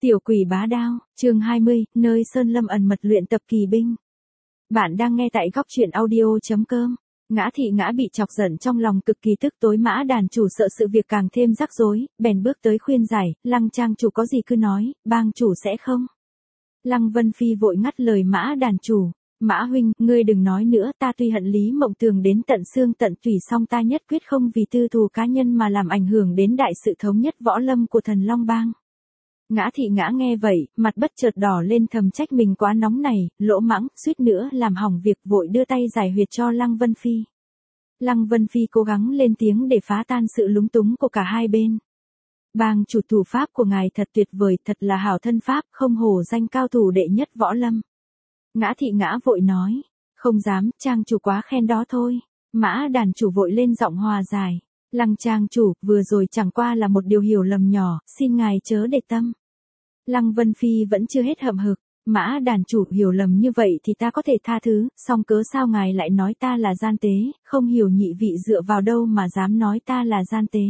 Tiểu quỷ bá đao, chương 20, nơi Sơn Lâm ẩn mật luyện tập kỳ binh. Bạn đang nghe tại góc truyện audio.com. Ngã Thị Ngã bị chọc giận trong lòng cực kỳ tức tối, Mã đàn chủ sợ sự việc càng thêm rắc rối, bèn bước tới khuyên giải, Lăng trang chủ có gì cứ nói, bang chủ sẽ không. Lăng Vân Phi vội ngắt lời Mã đàn chủ. Mã huynh, ngươi đừng nói nữa, ta tuy hận Lý Mộng Tường đến tận xương tận tủy, song ta nhất quyết không vì tư thù cá nhân mà làm ảnh hưởng đến đại sự thống nhất võ lâm của Thần Long Bang. Ngã Thị Ngã nghe vậy, mặt bất chợt đỏ lên, thầm trách mình quá nóng này, lỗ mãng, suýt nữa làm hỏng việc, vội đưa tay giải huyệt cho Lăng Vân Phi. Lăng Vân Phi cố gắng lên tiếng để phá tan sự lúng túng của cả hai bên. Bang chủ, thủ pháp của ngài thật tuyệt vời, thật là hảo thân pháp, không hổ danh cao thủ đệ nhất võ lâm. Ngã Thị Ngã vội nói, không dám, trang chủ quá khen đó thôi. Mã đàn chủ vội lên giọng hòa giải. Lăng trang chủ, vừa rồi chẳng qua là một điều hiểu lầm nhỏ, xin ngài chớ để tâm. Lăng Vân Phi vẫn chưa hết hậm hực. Mã đàn chủ, hiểu lầm như vậy thì ta có thể tha thứ, song cớ sao ngài lại nói ta là gian tế, không hiểu nhị vị dựa vào đâu mà dám nói ta là gian tế.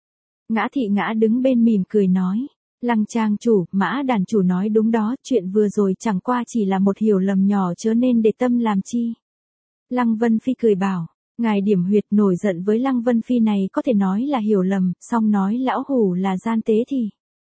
Ngã Thị Ngã đứng bên mỉm cười nói, Lăng trang chủ, Mã đàn chủ nói đúng đó, chuyện vừa rồi chẳng qua chỉ là một hiểu lầm nhỏ, chớ nên để tâm làm chi. Lăng Vân Phi cười bảo, ngài điểm huyệt. Nổi giận với Lăng Vân Phi này có thể nói là hiểu lầm, song nói lão hủ là gian tế thì.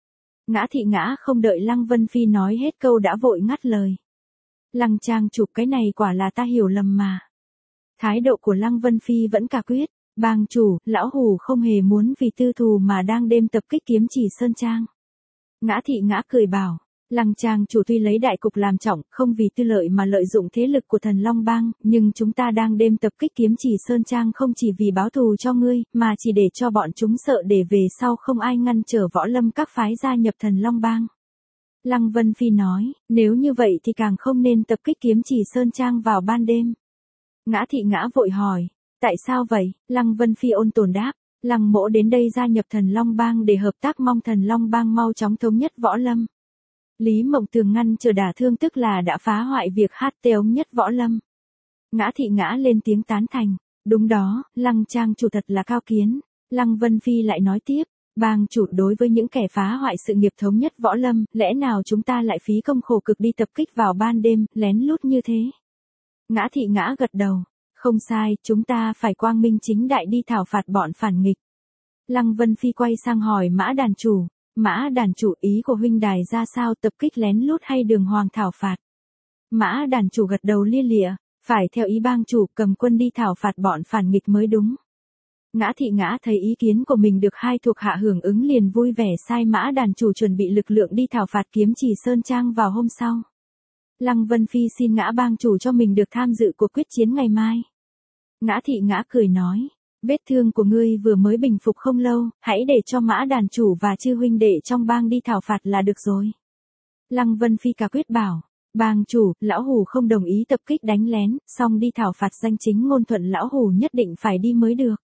Ngã Thị Ngã không đợi Lăng Vân Phi nói hết câu đã vội ngắt lời. Lăng trang chủ, cái này quả là ta hiểu lầm mà. Thái độ của Lăng Vân Phi vẫn cả quyết, bang chủ, lão hủ không hề muốn vì tư thù mà đang đêm tập kích Kiếm Chỉ Sơn Trang. Ngã Thị Ngã cười bảo, Lăng trang chủ tuy lấy đại cục làm trọng, không vì tư lợi mà lợi dụng thế lực của Thần Long Bang, nhưng chúng ta đang đêm tập kích Kiếm Chỉ Sơn Trang không chỉ vì báo thù cho ngươi, mà chỉ để cho bọn chúng sợ để về sau không ai ngăn trở võ lâm các phái gia nhập Thần Long Bang. Lăng Vân Phi nói, nếu như vậy thì càng không nên tập kích Kiếm Chỉ Sơn Trang vào ban đêm. Ngã Thị Ngã vội hỏi, tại sao vậy? Lăng Vân Phi ôn tồn đáp, Lăng mỗ đến đây gia nhập Thần Long Bang để hợp tác, mong Thần Long Bang mau chóng thống nhất võ lâm. Lý Mộng Tường ngăn chờ đả thương, tức là đã phá hoại việc hát thống nhất võ lâm. Ngã Thị Ngã lên tiếng tán thành, đúng đó, Lăng trang chủ thật là cao kiến. Lăng Vân Phi lại nói tiếp, bang chủ, đối với những kẻ phá hoại sự nghiệp thống nhất võ lâm, lẽ nào chúng ta lại phí công khổ cực đi tập kích vào ban đêm, lén lút như thế? Ngã Thị Ngã gật đầu, không sai, chúng ta phải quang minh chính đại đi thảo phạt bọn phản nghịch. Lăng Vân Phi quay sang hỏi Mã đàn chủ, Mã đàn chủ, ý của huynh đài ra sao, tập kích lén lút hay đường hoàng thảo phạt? Mã đàn chủ gật đầu lia lịa, phải theo ý bang chủ, cầm quân đi thảo phạt bọn phản nghịch mới đúng. Ngã Thị Ngã thấy ý kiến của mình được hai thuộc hạ hưởng ứng liền vui vẻ sai Mã đàn chủ chuẩn bị lực lượng đi thảo phạt Kiếm Chỉ Sơn Trang vào hôm sau. Lăng Vân Phi xin Ngã bang chủ cho mình được tham dự cuộc quyết chiến ngày mai. Ngã Thị Ngã cười nói, vết thương của ngươi vừa mới bình phục không lâu, hãy để cho Mã đàn chủ và chư huynh đệ trong bang đi thảo phạt là được rồi. Lăng Vân Phi cả quyết bảo, bang chủ, lão hủ không đồng ý tập kích đánh lén, song đi thảo phạt danh chính ngôn thuận lão hủ nhất định phải đi mới được.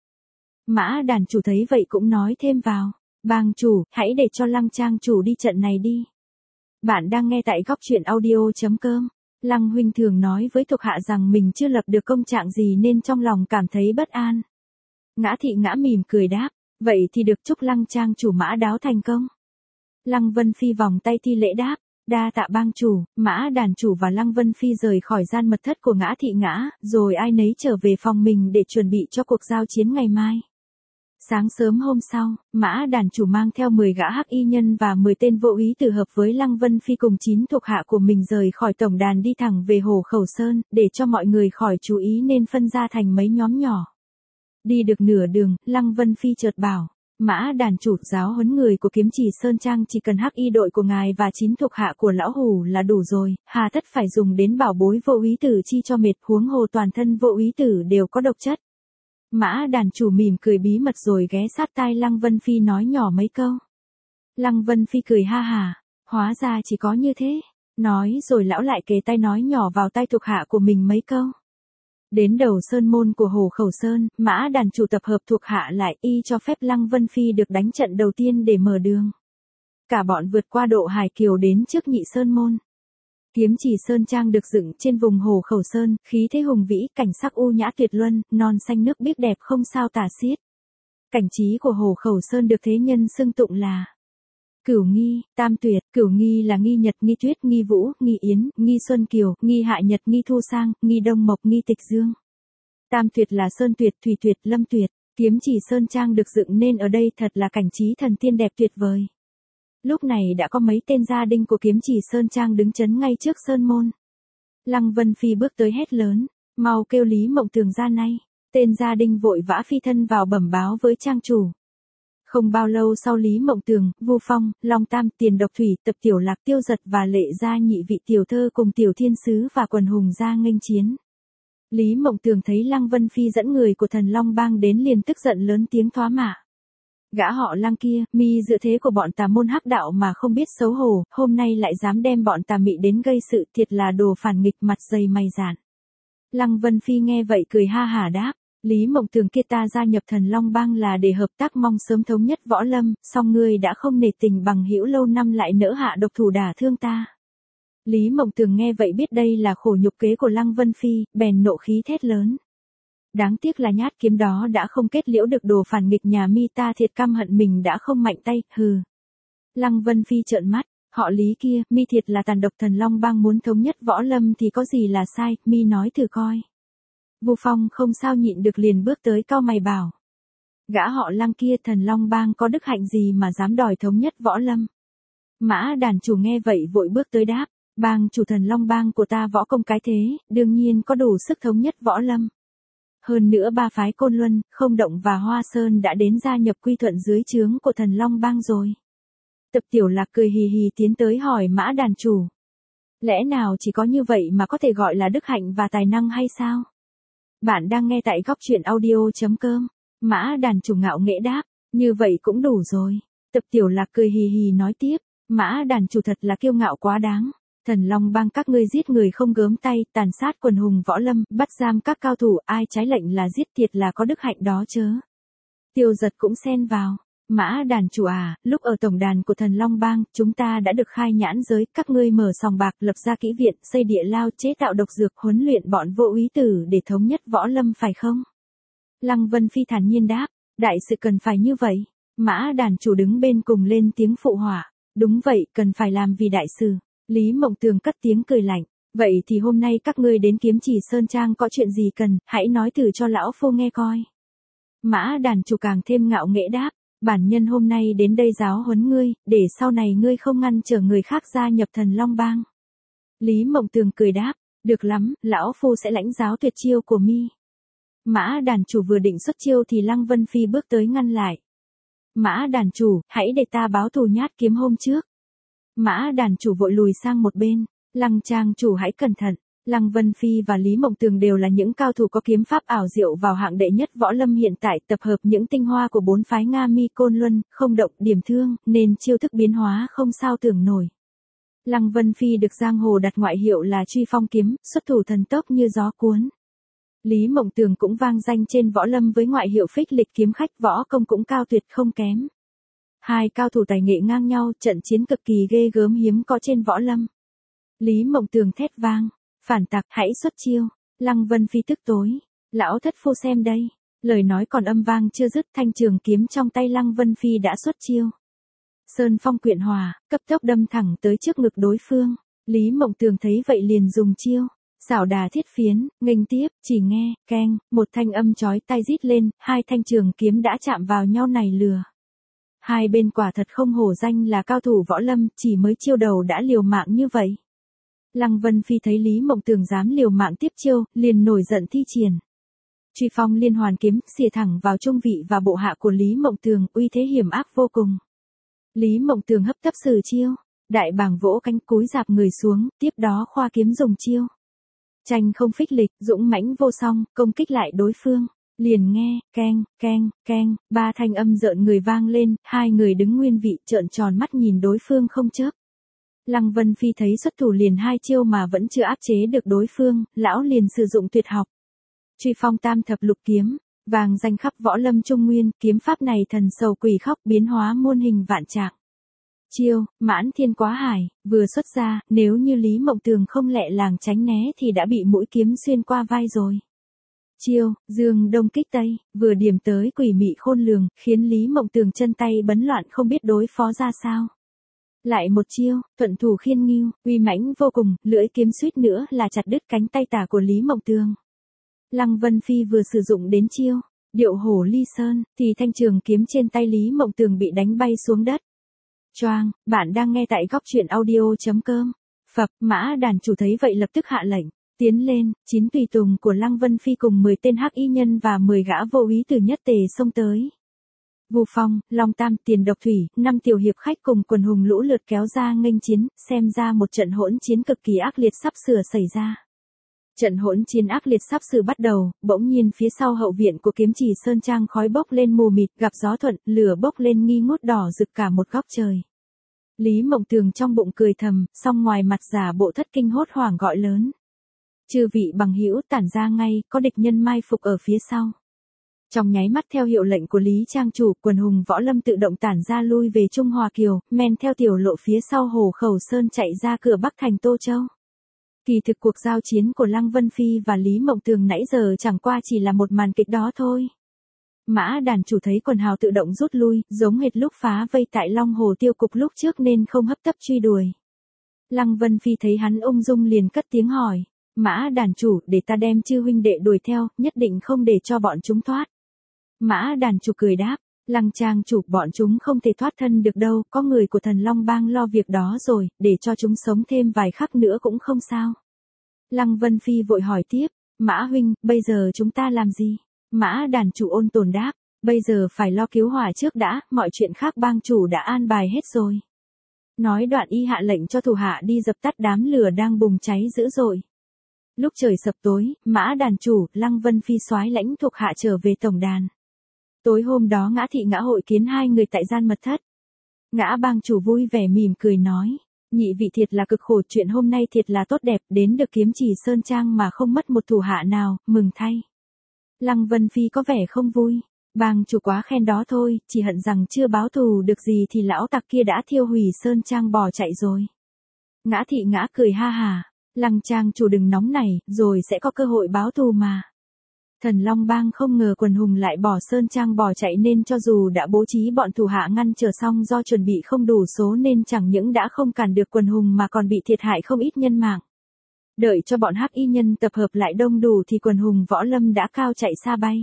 Mã đàn chủ thấy vậy cũng nói thêm vào, bang chủ, hãy để cho Lăng trang chủ đi trận này đi. Bạn đang nghe tại góc truyện audio.com. Lăng huynh thường nói với thuộc hạ rằng mình chưa lập được công trạng gì nên trong lòng cảm thấy bất an. Ngã Thị Ngã mỉm cười đáp, vậy thì được, chúc Lăng trang chủ mã đáo thành công. Lăng Vân Phi vòng tay thi lễ đáp, đa tạ bang chủ. Mã đàn chủ và Lăng Vân Phi rời khỏi gian mật thất của Ngã Thị Ngã, rồi ai nấy trở về phòng mình để chuẩn bị cho cuộc giao chiến ngày mai. Sáng sớm hôm sau, Mã đàn chủ mang theo 10 gã hắc y nhân và 10 tên vô ý tử hợp với Lăng Vân Phi cùng 9 thuộc hạ của mình rời khỏi tổng đàn đi thẳng về Hồ Khẩu Sơn, để cho mọi người khỏi chú ý nên phân ra thành mấy nhóm nhỏ. Đi được nửa đường, Lăng Vân Phi chợt bảo, Mã đàn chủ, giáo huấn người của Kiếm Chỉ Sơn Trang chỉ cần hắc y đội của ngài và 9 thuộc hạ của lão hủ là đủ rồi, hà tất phải dùng đến bảo bối vô ý tử chi cho mệt, huống hồ toàn thân vô ý tử đều có độc chất. Mã đàn chủ mỉm cười bí mật rồi ghé sát tai Lăng Vân Phi nói nhỏ mấy câu. Lăng Vân Phi cười ha hà, hóa ra chỉ có như thế. Nói rồi lão lại kề tay nói nhỏ vào tai thuộc hạ của mình mấy câu. Đến đầu sơn môn của Hồ Khẩu Sơn, Mã đàn chủ tập hợp thuộc hạ lại, y cho phép Lăng Vân Phi được đánh trận đầu tiên để mở đường. Cả bọn vượt qua độ Hải Kiều đến trước Nhị Sơn môn. Kiếm Chỉ Sơn Trang được dựng trên vùng Hồ Khẩu Sơn, khí thế hùng vĩ, cảnh sắc u nhã tuyệt luân, non xanh nước biếc đẹp không sao tả xiết. Cảnh trí của Hồ Khẩu Sơn được thế nhân xưng tụng là Cửu Nghi, Tam Tuyệt, Cửu Nghi là Nghi Nhật, Nghi Tuyết, Nghi Vũ, Nghi Yến, Nghi Xuân Kiều, Nghi Hạ Nhật, Nghi Thu Sang, Nghi Đông Mộc, Nghi Tịch Dương. Tam Tuyệt là Sơn Tuyệt, Thủy Tuyệt, Lâm Tuyệt. Kiếm Chỉ Sơn Trang được dựng nên ở đây thật là cảnh trí thần tiên đẹp tuyệt vời. Lúc này đã có mấy tên gia đình của Kiếm Chỉ Sơn Trang đứng chấn ngay trước sơn môn. Lăng Vân Phi bước tới hét lớn, mau kêu Lý Mộng Tường ra nay. Tên gia đình vội vã phi thân vào bẩm báo với trang chủ. Không bao lâu sau Lý Mộng Tường, Vu Phong, Long Tam, Tiền Độc Thủy, Tập Tiểu Lạc, Tiêu Giật và Lệ Gia nhị vị tiểu thơ cùng Tiểu Thiên Sứ và quần hùng ra nghênh chiến. Lý Mộng Tường thấy Lăng Vân Phi dẫn người của Thần Long Bang đến liền tức giận lớn tiếng thoá mạ. Gã họ Lăng kia, mi dựa thế của bọn tà môn hắc đạo mà không biết xấu hổ, hôm nay lại dám đem bọn tà mị đến gây sự, thiệt là đồ phản nghịch, mặt dày mày dạn. Lăng Vân Phi nghe vậy cười ha hả đáp, Lý Mộng Tường kia ta gia nhập Thần Long Bang là để hợp tác mong sớm thống nhất võ lâm, song ngươi đã không nể tình bằng hữu lâu năm lại nỡ hạ độc thủ đả thương ta. Lý Mộng Tường nghe vậy biết đây là khổ nhục kế của Lăng Vân Phi, bèn nộ khí thét lớn. Đáng tiếc là nhát kiếm đó đã không kết liễu được đồ phản nghịch nhà mi, ta thiệt căm hận mình đã không mạnh tay, hừ. Lăng Vân Phi trợn mắt, họ Lý kia, mi thiệt là tàn độc, Thần Long Bang muốn thống nhất võ lâm thì có gì là sai, mi nói thử coi. Vu Phong không sao nhịn được liền bước tới cau mày bảo. Gã họ Lăng kia, Thần Long Bang có đức hạnh gì mà dám đòi thống nhất võ lâm. Mã đàn chủ nghe vậy vội bước tới đáp, bang chủ Thần Long Bang của ta võ công cái thế, đương nhiên có đủ sức thống nhất võ lâm. Hơn nữa ba phái Côn Luân, Không Động và Hoa Sơn đã đến gia nhập quy thuận dưới trướng của Thần Long Bang rồi. Tập Tiểu Lạc cười hì hì tiến tới hỏi Mã đàn chủ. Lẽ nào chỉ có như vậy mà có thể gọi là đức hạnh và tài năng hay sao? Bạn đang nghe tại góc truyện audio.com. Mã đàn chủ ngạo nghễ đáp, như vậy cũng đủ rồi. Tập Tiểu Lạc cười hì hì nói tiếp, Mã đàn chủ thật là kiêu ngạo quá đáng. Thần Long Bang các ngươi giết người không gớm tay, tàn sát quần hùng võ lâm, bắt giam các cao thủ, ai trái lệnh là giết, thiệt là có đức hạnh đó chớ. Tiêu Giật cũng xen vào, Mã đàn chủ à, lúc ở tổng đàn của Thần Long Bang, chúng ta đã được khai nhãn giới, các ngươi mở sòng bạc, lập ra kỹ viện, xây địa lao, chế tạo độc dược, huấn luyện bọn vô úy tử để thống nhất võ lâm phải không? Lăng Vân Phi thản nhiên đáp, đại sự cần phải như vậy. Mã đàn chủ đứng bên cùng lên tiếng phụ họa, đúng vậy, cần phải làm vì đại sự. Lý Mộng Tường cất tiếng cười lạnh, vậy thì hôm nay các ngươi đến Kiếm Chỉ Sơn Trang có chuyện gì cần, hãy nói thử cho lão phu nghe coi. Mã đàn chủ càng thêm ngạo nghễ đáp, bản nhân hôm nay đến đây giáo huấn ngươi, để sau này ngươi không ngăn trở người khác gia nhập Thần Long Bang. Lý Mộng Tường cười đáp, được lắm, lão phu sẽ lãnh giáo tuyệt chiêu của mi. Mã đàn chủ vừa định xuất chiêu thì Lăng Vân Phi bước tới ngăn lại. Mã đàn chủ, hãy để ta báo thù nhát kiếm hôm trước. Mã đàn chủ vội lùi sang một bên, Lăng trang chủ hãy cẩn thận. Lăng Vân Phi và Lý Mộng Tường đều là những cao thủ có kiếm pháp ảo diệu vào hạng đệ nhất võ lâm hiện tại, tập hợp những tinh hoa của bốn phái Nga Mi, Côn Luân, Không Động, Điểm Thương, nên chiêu thức biến hóa không sao tưởng nổi. Lăng Vân Phi được giang hồ đặt ngoại hiệu là Truy Phong Kiếm, xuất thủ thần tốc như gió cuốn. Lý Mộng Tường cũng vang danh trên võ lâm với ngoại hiệu Phích Lịch Kiếm Khách, võ công cũng cao tuyệt không kém. Hai cao thủ tài nghệ ngang nhau, trận chiến cực kỳ ghê gớm hiếm có trên võ lâm. Lý Mộng Tường thét vang, phản tặc, hãy xuất chiêu. Lăng Vân Phi tức tối, lão thất phu xem đây. Lời nói còn âm vang chưa dứt, thanh trường kiếm trong tay Lăng Vân Phi đã xuất chiêu. Sơn phong quyện hòa, cấp tốc đâm thẳng tới trước ngực đối phương. Lý Mộng Tường thấy vậy liền dùng chiêu xảo đà thiết phiến, nghênh tiếp, chỉ nghe, keng, một thanh âm chói tai rít lên, hai thanh trường kiếm đã chạm vào nhau này lừa. Hai bên quả thật không hổ danh là cao thủ võ lâm, chỉ mới chiêu đầu đã liều mạng như vậy. Lăng Vân Phi thấy Lý Mộng Tường dám liều mạng tiếp chiêu, liền nổi giận thi triển. Truy Phong Liên Hoàn Kiếm, xìa thẳng vào trung vị và bộ hạ của Lý Mộng Tường, uy thế hiểm ác vô cùng. Lý Mộng Tường hấp tấp sử chiêu, đại bàng vỗ cánh cúi rạp người xuống, tiếp đó khoa kiếm dùng chiêu. Tranh không phích lịch, dũng mãnh vô song, công kích lại đối phương. Liền nghe, keng, keng, keng, ba thanh âm rợn người vang lên, hai người đứng nguyên vị trợn tròn mắt nhìn đối phương không chớp. Lăng Vân Phi thấy xuất thủ liền hai chiêu mà vẫn chưa áp chế được đối phương, lão liền sử dụng tuyệt học. Truy Phong Tam Thập Lục Kiếm, vàng danh khắp võ lâm Trung Nguyên, kiếm pháp này thần sầu quỷ khóc, biến hóa muôn hình vạn trạng. Chiêu, Mãn Thiên Quá Hải, vừa xuất ra, nếu như Lý Mộng Tường không lẹ làng tránh né thì đã bị mũi kiếm xuyên qua vai rồi. Chiêu, Dương Đông Kích Tây, vừa điểm tới quỷ mị khôn lường, khiến Lý Mộng Tường chân tay bấn loạn không biết đối phó ra sao. Lại một chiêu, thuận thủ khiên nghiêu, uy mãnh vô cùng, lưỡi kiếm suýt nữa là chặt đứt cánh tay tả của Lý Mộng Tường. Lăng Vân Phi vừa sử dụng đến chiêu điệu hổ ly sơn, thì thanh trường kiếm trên tay Lý Mộng Tường bị đánh bay xuống đất. Choang, bạn đang nghe tại góc truyện audio.com. Phập, Mã đàn chủ thấy vậy lập tức hạ lệnh, tiến lên, 9 tùy tùng của Lăng Vân Phi cùng 10 tên hắc y nhân và 10 gã vô úy từ nhất tề xông tới. Vu Phong, Long Tam, Tiền Độc Thủy, 5 tiểu hiệp khách cùng quần hùng lũ lượt kéo ra nghênh chiến, xem ra một trận hỗn chiến cực kỳ ác liệt sắp sửa xảy ra. Trận hỗn chiến ác liệt sắp sửa bắt đầu, bỗng nhiên phía sau hậu viện của Kiếm Chỉ Sơn Trang khói bốc lên mù mịt, gặp gió thuận, lửa bốc lên nghi ngút đỏ rực cả một góc trời. Lý Mộng Tường trong bụng cười thầm, song ngoài mặt giả bộ thất kinh hốt hoảng gọi lớn. Chư vị bằng hữu tản ra ngay, có địch nhân mai phục ở phía sau. Trong nháy mắt theo hiệu lệnh của Lý Trang chủ, quần hùng võ lâm tự động tản ra lui về Trung Hòa Kiều, men theo tiểu lộ phía sau Hồ Khẩu Sơn chạy ra cửa Bắc thành Tô Châu. Kỳ thực cuộc giao chiến của Lăng Vân Phi và Lý Mộng Tường nãy giờ chẳng qua chỉ là một màn kịch đó thôi. Mã đàn chủ thấy quần hào tự động rút lui, giống hệt lúc phá vây tại Long Hồ Tiêu Cục lúc trước nên không hấp tấp truy đuổi. Lăng Vân Phi thấy hắn ung dung liền cất tiếng hỏi, Mã đàn chủ, để ta đem chư huynh đệ đuổi theo, nhất định không để cho bọn chúng thoát. Mã đàn chủ cười đáp, Lăng trang chủ, bọn chúng không thể thoát thân được đâu, có người của Thần Long Bang lo việc đó rồi, để cho chúng sống thêm vài khắc nữa cũng không sao. Lăng Vân Phi vội hỏi tiếp, Mã huynh, bây giờ chúng ta làm gì? Mã đàn chủ ôn tồn đáp, bây giờ phải lo cứu hỏa trước đã, mọi chuyện khác bang chủ đã an bài hết rồi. Nói đoạn y hạ lệnh cho thủ hạ đi dập tắt đám lửa đang bùng cháy dữ dội. Lúc trời sập tối, Mã đàn chủ, Lăng Vân Phi soái lãnh thuộc hạ trở về tổng đàn. Tối hôm đó Ngã Thị Ngã hội kiến hai người tại gian mật thất. Ngã bang chủ vui vẻ mỉm cười nói, nhị vị thiệt là cực khổ, chuyện hôm nay thiệt là tốt đẹp, đến được Kiếm Chỉ Sơn Trang mà không mất một thủ hạ nào, mừng thay. Lăng Vân Phi có vẻ không vui, bang chủ quá khen đó thôi, chỉ hận rằng chưa báo thù được gì thì lão tặc kia đã thiêu hủy Sơn Trang bỏ chạy rồi. Ngã Thị Ngã cười ha hà, Lăng trang chủ đừng nóng nảy, rồi sẽ có cơ hội báo thù mà. Thần Long Bang không ngờ quần hùng lại bỏ Sơn Trang bỏ chạy nên cho dù đã bố trí bọn thủ hạ ngăn trở xong do chuẩn bị không đủ số nên chẳng những đã không cản được quần hùng mà còn bị thiệt hại không ít nhân mạng. Đợi cho bọn hắc y nhân tập hợp lại đông đủ thì quần hùng võ lâm đã cao chạy xa bay.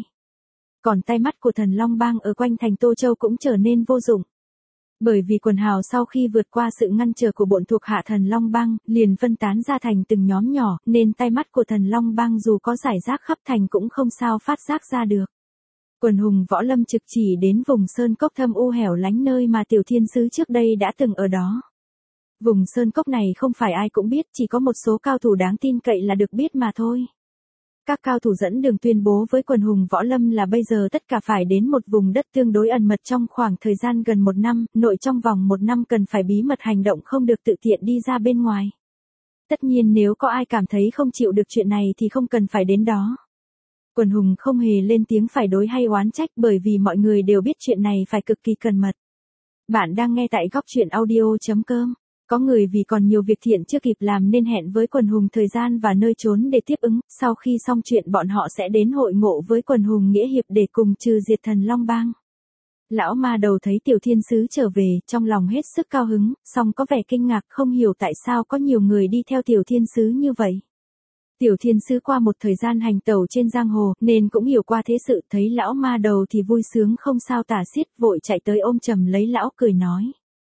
Còn tay mắt của Thần Long Bang ở quanh thành Tô Châu cũng trở nên vô dụng. Bởi vì quần hào sau khi vượt qua sự ngăn trở của bọn thuộc hạ Thần Long Bang, liền phân tán ra thành từng nhóm nhỏ, nên tay mắt của Thần Long Bang dù có giải rác khắp thành cũng không sao phát giác ra được. Quần hùng võ lâm trực chỉ đến vùng sơn cốc thâm u hẻo lánh nơi mà Tiểu Thiên Sứ trước đây đã từng ở đó. Vùng sơn cốc này không phải ai cũng biết, chỉ có một số cao thủ đáng tin cậy là được biết mà thôi. Các cao thủ dẫn đường tuyên bố với quần hùng võ lâm là bây giờ tất cả phải đến một vùng đất tương đối ẩn mật trong khoảng thời gian gần 1 năm, nội trong vòng 1 năm cần phải bí mật hành động không được tự tiện đi ra bên ngoài. Tất nhiên nếu có ai cảm thấy không chịu được chuyện này thì không cần phải đến đó. Quần hùng không hề lên tiếng phải đối hay oán trách bởi vì mọi người đều biết chuyện này phải cực kỳ cẩn mật. Bạn đang nghe tại góc truyện audio.com. Có người vì còn nhiều việc thiện chưa kịp làm nên hẹn với quần hùng thời gian và nơi trốn để tiếp ứng, sau khi xong chuyện bọn họ sẽ đến hội ngộ với quần hùng nghĩa hiệp để cùng trừ diệt Thần Long Bang. Lão ma đầu thấy Tiểu Thiên Sứ trở về, trong lòng hết sức cao hứng, song có vẻ kinh ngạc không hiểu tại sao có nhiều người đi theo Tiểu Thiên Sứ như vậy. Tiểu Thiên Sứ qua một thời gian hành tẩu trên giang hồ, nên cũng hiểu qua thế sự, thấy lão ma đầu thì vui sướng không sao tả xiết, vội chạy tới ôm chầm lấy lão cười nói.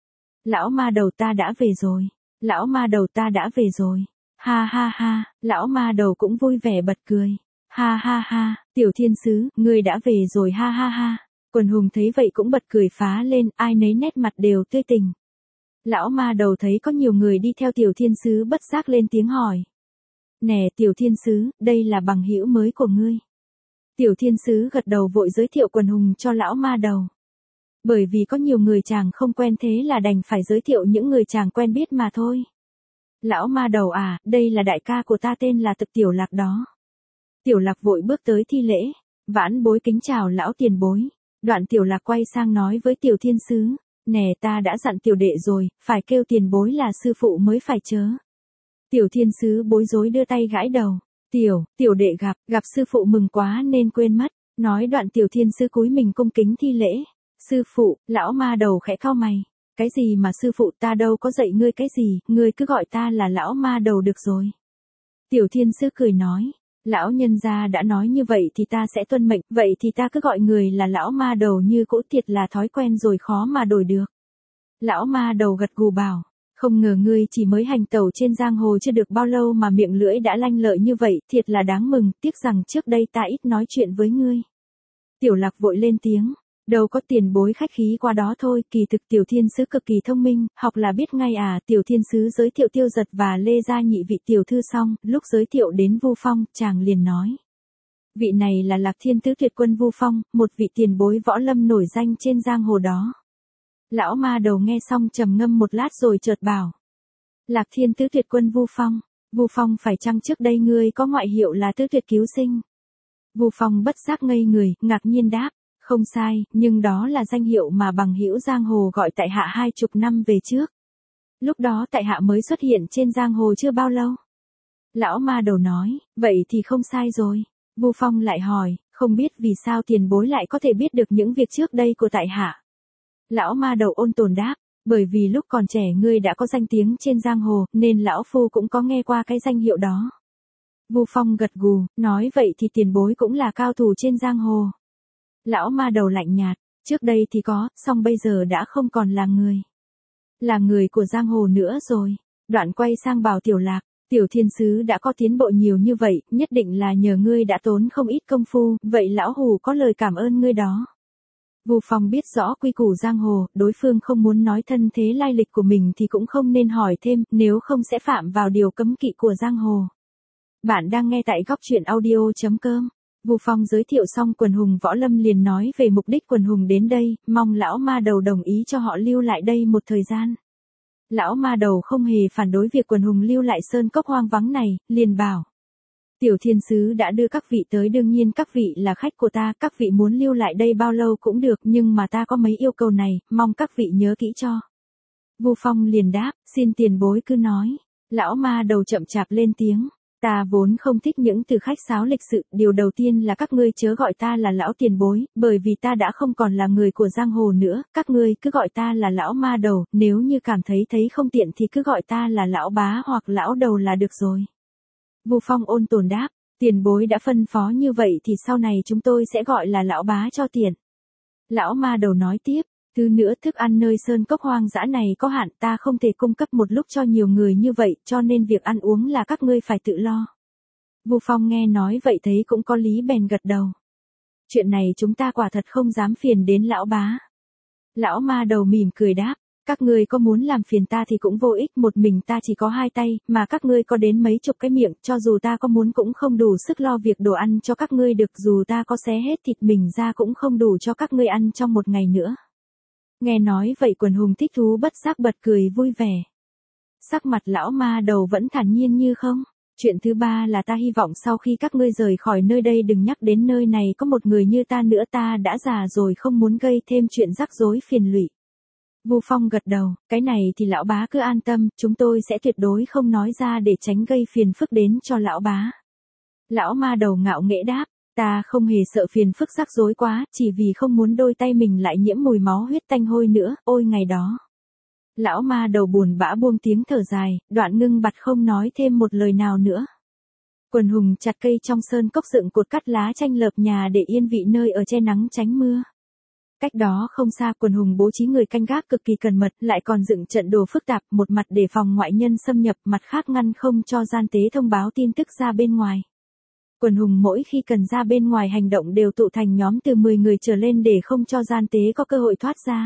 Lão ma đầu ta đã về rồi. Lão ma đầu ta đã về rồi. Ha ha ha, lão ma đầu cũng vui vẻ bật cười. Ha ha ha, Tiểu Thiên Sứ, ngươi đã về rồi ha ha ha. Quần hùng thấy vậy cũng bật cười phá lên, ai nấy nét mặt đều tươi tỉnh. Lão ma đầu thấy có nhiều người đi theo Tiểu Thiên Sứ bất giác lên tiếng hỏi. Nè Tiểu Thiên Sứ, đây là bằng hữu mới của ngươi. Tiểu Thiên Sứ gật đầu vội giới thiệu quần hùng cho lão ma đầu. Bởi vì có nhiều người chàng không quen thế là đành phải giới thiệu những người chàng quen biết mà thôi. Lão ma đầu à, đây là đại ca của ta tên là Thực Tiểu Lạc đó. Tiểu Lạc vội bước tới thi lễ, vãn bối kính chào lão tiền bối. Đoạn Tiểu Lạc quay sang nói với Tiểu Thiên Sứ, nè ta đã dặn tiểu đệ rồi, phải kêu tiền bối là sư phụ mới phải chớ. Tiểu Thiên Sứ bối rối đưa tay gãi đầu, tiểu đệ gặp sư phụ mừng quá nên quên mất, nói đoạn Tiểu Thiên Sứ cúi mình cung kính thi lễ. Sư phụ, lão ma đầu khẽ cau mày. Cái gì mà sư phụ, ta đâu có dạy ngươi cái gì, ngươi cứ gọi ta là lão ma đầu được rồi. Tiểu thiên sứ cười nói, lão nhân gia đã nói như vậy thì ta sẽ tuân mệnh, vậy thì ta cứ gọi người là lão ma đầu như cũ, thiệt là thói quen rồi, khó mà đổi được. Lão ma đầu gật gù bảo, không ngờ ngươi chỉ mới hành tẩu trên giang hồ chưa được bao lâu mà miệng lưỡi đã lanh lợi như vậy, thiệt là đáng mừng, tiếc rằng trước đây ta ít nói chuyện với ngươi. Tiểu Lạc vội lên tiếng, đâu có, tiền bối khách khí qua đó thôi, kỳ thực Tiểu Thiên Sứ cực kỳ thông minh, học là biết ngay à. Tiểu Thiên Sứ giới thiệu Tiêu Giật và Lê Gia nhị vị tiểu thư xong, lúc giới thiệu đến Vu Phong, chàng liền nói. Vị này là Lạc Thiên Tứ Tuyệt Quân Vu Phong, một vị tiền bối võ lâm nổi danh trên giang hồ đó. Lão ma đầu nghe xong trầm ngâm một lát rồi chợt bảo. Lạc Thiên Tứ Tuyệt Quân Vu Phong, Vu Phong phải chăng trước đây ngươi có ngoại hiệu là Tứ Tuyệt Cứu Sinh? Vu Phong bất giác ngây người, ngạc nhiên đáp. Không sai, nhưng đó là danh hiệu mà bằng hữu giang hồ gọi tại hạ 20 năm về trước. Lúc đó tại hạ mới xuất hiện trên giang hồ chưa bao lâu. Lão ma đầu nói, vậy thì không sai rồi. Vu Phong lại hỏi, không biết vì sao tiền bối lại có thể biết được những việc trước đây của tại hạ. Lão ma đầu ôn tồn đáp, bởi vì lúc còn trẻ ngươi đã có danh tiếng trên giang hồ, nên lão phu cũng có nghe qua cái danh hiệu đó. Vu Phong gật gù, nói vậy thì tiền bối cũng là cao thủ trên giang hồ. Lão ma đầu lạnh nhạt, trước đây thì có, song bây giờ đã không còn là người. Là người của giang hồ nữa rồi. Đoạn quay sang bảo Tiểu Lạc, Tiểu Thiên Sứ đã có tiến bộ nhiều như vậy, nhất định là nhờ ngươi đã tốn không ít công phu, vậy lão hù có lời cảm ơn ngươi đó. Vu Phong biết rõ quy củ giang hồ, đối phương không muốn nói thân thế lai lịch của mình thì cũng không nên hỏi thêm, nếu không sẽ phạm vào điều cấm kỵ của giang hồ. Bạn đang nghe tại góc truyện audio.com. Vu Phong giới thiệu xong quần hùng võ lâm liền nói về mục đích quần hùng đến đây, mong lão ma đầu đồng ý cho họ lưu lại đây một thời gian. Lão ma đầu không hề phản đối việc quần hùng lưu lại sơn cốc hoang vắng này, liền bảo. Tiểu Thiên Sứ đã đưa các vị tới, đương nhiên các vị là khách của ta, các vị muốn lưu lại đây bao lâu cũng được, nhưng mà ta có mấy yêu cầu này, mong các vị nhớ kỹ cho. Vu Phong liền đáp, xin tiền bối cứ nói. Lão ma đầu chậm chạp lên tiếng. Ta vốn không thích những từ khách sáo lịch sự, điều đầu tiên là các ngươi chớ gọi ta là lão tiền bối, bởi vì ta đã không còn là người của giang hồ nữa, các ngươi cứ gọi ta là lão ma đầu, nếu như cảm thấy không tiện thì cứ gọi ta là lão bá hoặc lão đầu là được rồi. Vu Phong ôn tồn đáp, tiền bối đã phân phó như vậy thì sau này chúng tôi sẽ gọi là lão bá cho tiện. Lão ma đầu nói tiếp. Thứ nữa, thức ăn nơi sơn cốc hoang dã này có hạn, ta không thể cung cấp một lúc cho nhiều người như vậy, cho nên việc ăn uống là các ngươi phải tự lo. Vu Phong nghe nói vậy thấy cũng có lý bèn gật đầu. Chuyện này chúng ta quả thật không dám phiền đến lão bá. Lão ma đầu mỉm cười đáp, các ngươi có muốn làm phiền ta thì cũng vô ích, một mình ta chỉ có 2 tay, mà các ngươi có đến mấy chục cái miệng, cho dù ta có muốn cũng không đủ sức lo việc đồ ăn cho các ngươi được, dù ta có xé hết thịt mình ra cũng không đủ cho các ngươi ăn trong một ngày nữa. Nghe nói vậy quần hùng thích thú bất giác bật cười vui vẻ. Sắc mặt lão ma đầu vẫn thản nhiên như không. Chuyện thứ ba là ta hy vọng sau khi các ngươi rời khỏi nơi đây đừng nhắc đến nơi này có một người như ta nữa, ta đã già rồi không muốn gây thêm chuyện rắc rối phiền lụy. Vu Phong gật đầu, cái này thì lão bá cứ an tâm, chúng tôi sẽ tuyệt đối không nói ra để tránh gây phiền phức đến cho lão bá. Lão ma đầu ngạo nghễ đáp. Ta không hề sợ phiền phức rắc rối quá, chỉ vì không muốn đôi tay mình lại nhiễm mùi máu huyết tanh hôi nữa, ôi ngày đó. Lão ma đầu buồn bã buông tiếng thở dài, đoạn ngưng bặt không nói thêm một lời nào nữa. Quần hùng chặt cây trong sơn cốc dựng cột cắt lá chanh lợp nhà để yên vị nơi ở che nắng tránh mưa. Cách đó không xa quần hùng bố trí người canh gác cực kỳ cẩn mật, lại còn dựng trận đồ phức tạp, một mặt để phòng ngoại nhân xâm nhập, mặt khác ngăn không cho gian tế thông báo tin tức ra bên ngoài. Quần hùng mỗi khi cần ra bên ngoài hành động đều tụ thành nhóm từ 10 người trở lên để không cho gian tế có cơ hội thoát ra.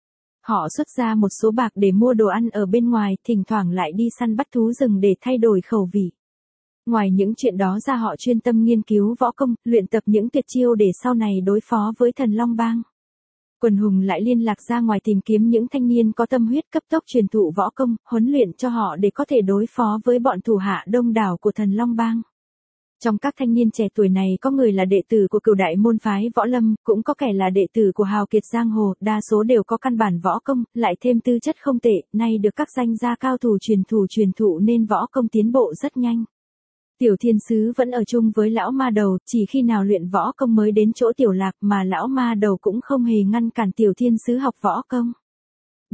Họ xuất ra một số bạc để mua đồ ăn ở bên ngoài, thỉnh thoảng lại đi săn bắt thú rừng để thay đổi khẩu vị. Ngoài những chuyện đó ra họ chuyên tâm nghiên cứu võ công, luyện tập những tuyệt chiêu để sau này đối phó với Thần Long Bang. Quần hùng lại liên lạc ra ngoài tìm kiếm những thanh niên có tâm huyết cấp tốc truyền thụ võ công, huấn luyện cho họ để có thể đối phó với bọn thủ hạ đông đảo của Thần Long Bang. Trong các thanh niên trẻ tuổi này có người là đệ tử của Cửu Đại môn phái võ lâm, cũng có kẻ là đệ tử của hào kiệt giang hồ, đa số đều có căn bản võ công, lại thêm tư chất không tệ, nay được các danh gia cao thủ truyền thụ nên võ công tiến bộ rất nhanh. Tiểu Thiên Sứ vẫn ở chung với lão ma đầu, chỉ khi nào luyện võ công mới đến chỗ Tiểu Lạc, mà lão ma đầu cũng không hề ngăn cản Tiểu Thiên Sứ học võ công.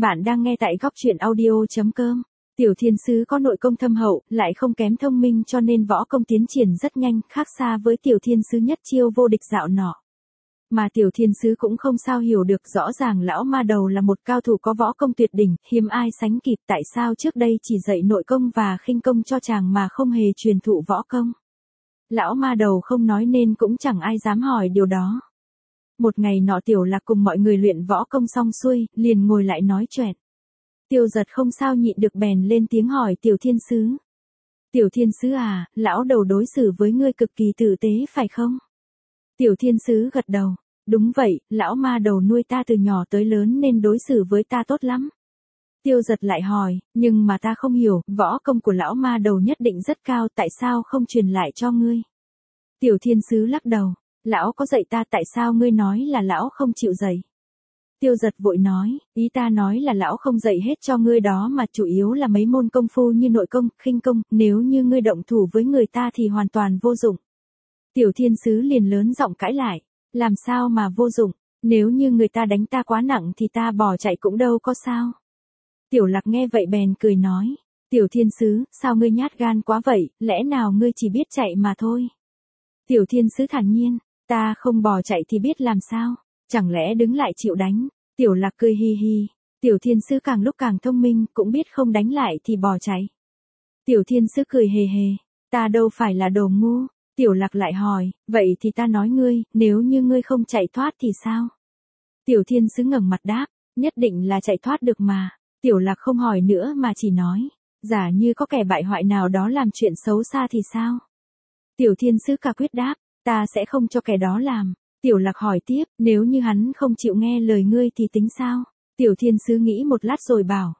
Bạn đang nghe tại góc truyện audio.com. Tiểu Thiên Sứ có nội công thâm hậu, lại không kém thông minh cho nên võ công tiến triển rất nhanh, khác xa với Tiểu Thiên Sứ nhất chiêu vô địch dạo nọ. Mà Tiểu Thiên Sứ cũng không sao hiểu được, rõ ràng lão ma đầu là một cao thủ có võ công tuyệt đỉnh, hiếm ai sánh kịp, tại sao trước đây chỉ dạy nội công và khinh công cho chàng mà không hề truyền thụ võ công. Lão ma đầu không nói nên cũng chẳng ai dám hỏi điều đó. Một ngày nọ Tiểu Lạc cùng mọi người luyện võ công xong xuôi, liền ngồi lại nói chuyện. Tiêu Giật không sao nhịn được bèn lên tiếng hỏi Tiểu Thiên Sứ. Tiểu Thiên Sứ à, lão đầu đối xử với ngươi cực kỳ tử tế phải không? Tiểu Thiên Sứ gật đầu. Đúng vậy, lão ma đầu nuôi ta từ nhỏ tới lớn nên đối xử với ta tốt lắm. Tiêu Giật lại hỏi, nhưng mà ta không hiểu, võ công của lão ma đầu nhất định rất cao, tại sao không truyền lại cho ngươi? Tiểu Thiên Sứ lắc đầu. Lão có dạy ta, tại sao ngươi nói là lão không chịu dạy? Tiêu Giật vội nói, ý ta nói là lão không dạy hết cho ngươi đó mà chủ yếu là mấy môn công phu như nội công, khinh công, nếu như ngươi động thủ với người ta thì hoàn toàn vô dụng. Tiểu Thiên Sứ liền lớn giọng cãi lại, làm sao mà vô dụng, nếu như người ta đánh ta quá nặng thì ta bỏ chạy cũng đâu có sao. Tiểu Lạc nghe vậy bèn cười nói, Tiểu Thiên Sứ, sao ngươi nhát gan quá vậy, lẽ nào ngươi chỉ biết chạy mà thôi? Tiểu Thiên Sứ thản nhiên, ta không bỏ chạy thì biết làm sao, chẳng lẽ đứng lại chịu đánh? Tiểu Lạc cười hi hi, Tiểu Thiên Sứ càng lúc càng thông minh, cũng biết không đánh lại thì bỏ chạy. Tiểu Thiên Sứ cười hề hề, ta đâu phải là đồ ngu. Tiểu Lạc lại hỏi, vậy thì ta nói ngươi, nếu như ngươi không chạy thoát thì sao? Tiểu Thiên Sứ ngẩng mặt đáp, nhất định là chạy thoát được mà. Tiểu Lạc không hỏi nữa mà chỉ nói, giả như có kẻ bại hoại nào đó làm chuyện xấu xa thì sao? Tiểu Thiên Sứ cả quyết đáp, ta sẽ không cho kẻ đó làm. Tiểu Lạc hỏi tiếp, nếu như hắn không chịu nghe lời ngươi thì tính sao? Tiểu Thiên Sứ nghĩ một lát rồi bảo,